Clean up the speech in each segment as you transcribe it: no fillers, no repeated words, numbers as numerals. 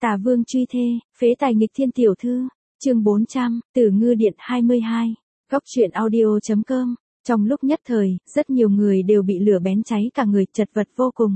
Tả Vương truy thê, phế tài nghịch thiên tiểu thư. Chương 400, Tử Ngư Điện 22. Góc truyện audio.com. Trong lúc nhất thời, rất nhiều người đều bị lửa bén cháy cả người, chật vật vô cùng.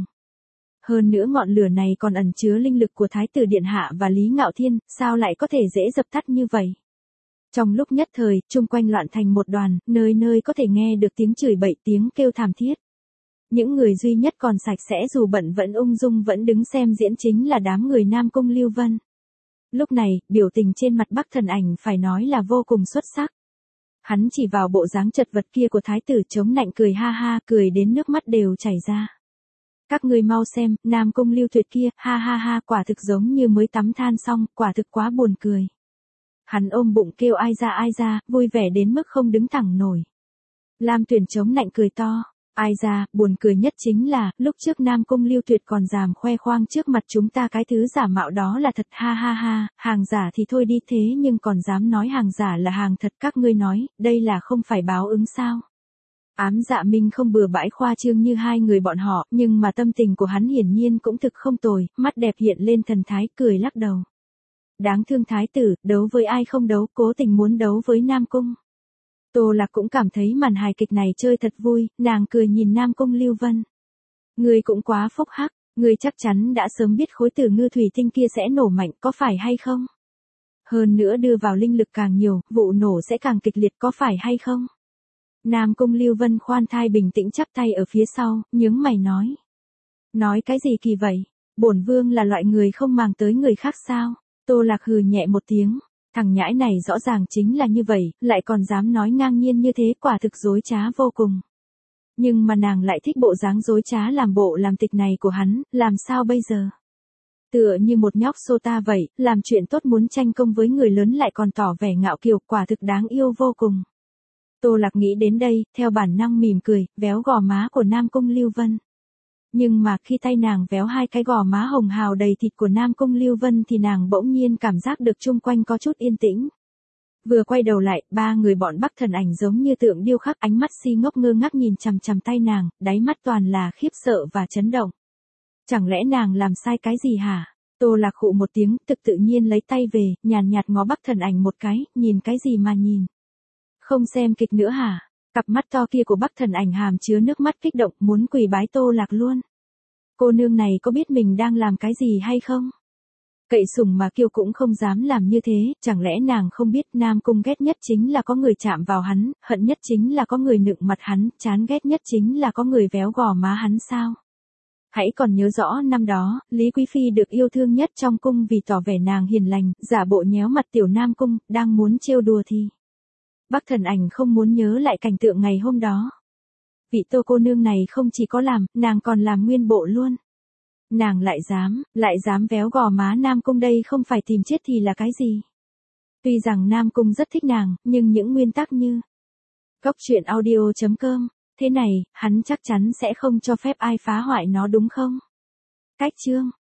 Hơn nữa ngọn lửa này còn ẩn chứa linh lực của Thái tử Điện Hạ và Lý Ngạo Thiên, sao lại có thể dễ dập tắt như vậy? Trong lúc nhất thời, chung quanh loạn thành một đoàn, nơi nơi có thể nghe được tiếng chửi bậy, tiếng kêu thảm thiết. Những người duy nhất còn sạch sẽ dù bận vẫn ung dung vẫn đứng xem diễn chính là đám người Nam Cung Lưu Vân. Lúc này, biểu tình trên mặt Bắc Thần Ảnh phải nói là vô cùng xuất sắc. Hắn chỉ vào bộ dáng chật vật kia của thái tử chống nạnh cười ha ha, cười đến nước mắt đều chảy ra. Các ngươi mau xem, Nam Cung Lưu Tuyệt kia, ha ha ha, quả thực giống như mới tắm than xong, quả thực quá buồn cười. Hắn ôm bụng kêu ai ra, vui vẻ đến mức không đứng thẳng nổi. Lam Tuyển chống nạnh cười to. Ai ra, buồn cười nhất chính là, lúc trước Nam Cung Lưu Tuyệt còn dám khoe khoang trước mặt chúng ta cái thứ giả mạo đó là thật, ha ha ha, hàng giả thì thôi đi thế nhưng còn dám nói hàng giả là hàng thật, các ngươi nói, đây là không phải báo ứng sao? Ám Dạ Minh không bừa bãi khoa trương như hai người bọn họ, nhưng mà tâm tình của hắn hiển nhiên cũng thực không tồi, mắt đẹp hiện lên thần thái, cười lắc đầu. Đáng thương thái tử, đấu với ai không đấu, cố tình muốn đấu với Nam Cung. Tô Lạc cũng cảm thấy màn hài kịch này chơi thật vui, nàng cười nhìn Nam Cung Lưu Vân. Ngươi cũng quá phúc hắc, ngươi chắc chắn đã sớm biết khối tử ngư thủy tinh kia sẽ nổ mạnh, có phải hay không? Hơn nữa đưa vào linh lực càng nhiều, vụ nổ sẽ càng kịch liệt, có phải hay không? Nam Cung Lưu Vân khoan thai bình tĩnh chắp tay ở phía sau, nhướng mày nói. Nói cái gì kỳ vậy? Bổn vương là loại người không màng tới người khác sao? Tô Lạc hừ nhẹ một tiếng. Thằng nhãi này rõ ràng chính là như vậy, lại còn dám nói ngang nhiên như thế, quả thực dối trá vô cùng. Nhưng mà nàng lại thích bộ dáng dối trá làm bộ làm tịch này của hắn, làm sao bây giờ? Tựa như một nhóc sota vậy, làm chuyện tốt muốn tranh công với người lớn lại còn tỏ vẻ ngạo kiều, quả thực đáng yêu vô cùng. Tô Lạc nghĩ đến đây, theo bản năng mỉm cười, véo gò má của Nam Cung Lưu Vân. Nhưng mà khi tay nàng véo hai cái gò má hồng hào đầy thịt của Nam Cung Lưu Vân thì nàng bỗng nhiên cảm giác được chung quanh có chút yên tĩnh. Vừa quay đầu lại, ba người bọn Bắc Thần Ảnh giống như tượng điêu khắc, ánh mắt si ngốc ngơ ngác nhìn chằm chằm tay nàng, đáy mắt toàn là khiếp sợ và chấn động. Chẳng lẽ nàng làm sai cái gì hả? Tô Lạc khụ một tiếng, tự nhiên lấy tay về, nhàn nhạt ngó Bắc Thần Ảnh một cái, nhìn cái gì mà nhìn? Không xem kịch nữa hả? Cặp mắt to kia của Bắc Thần Ảnh hàm chứa nước mắt kích động, muốn quỳ bái Tô Lạc luôn. Cô nương này có biết mình đang làm cái gì hay không? Cậy sủng mà kiêu cũng không dám làm như thế, chẳng lẽ nàng không biết Nam Cung ghét nhất chính là có người chạm vào hắn, hận nhất chính là có người nựng mặt hắn, chán ghét nhất chính là có người véo gò má hắn sao? Hãy còn nhớ rõ năm đó, Lý Quý Phi được yêu thương nhất trong cung vì tỏ vẻ nàng hiền lành, giả bộ nhéo mặt tiểu Nam Cung, đang muốn trêu đùa thì. Bắc Thần Ảnh không muốn nhớ lại cảnh tượng ngày hôm đó. Vị Tô cô nương này không chỉ có làm, nàng còn làm nguyên bộ luôn. Nàng lại dám véo gò má Nam Cung, đây không phải tìm chết thì là cái gì? Tuy rằng Nam Cung rất thích nàng, nhưng những nguyên tắc như Góc truyện audio.com, thế này, hắn chắc chắn sẽ không cho phép ai phá hoại nó đúng không? Cách chương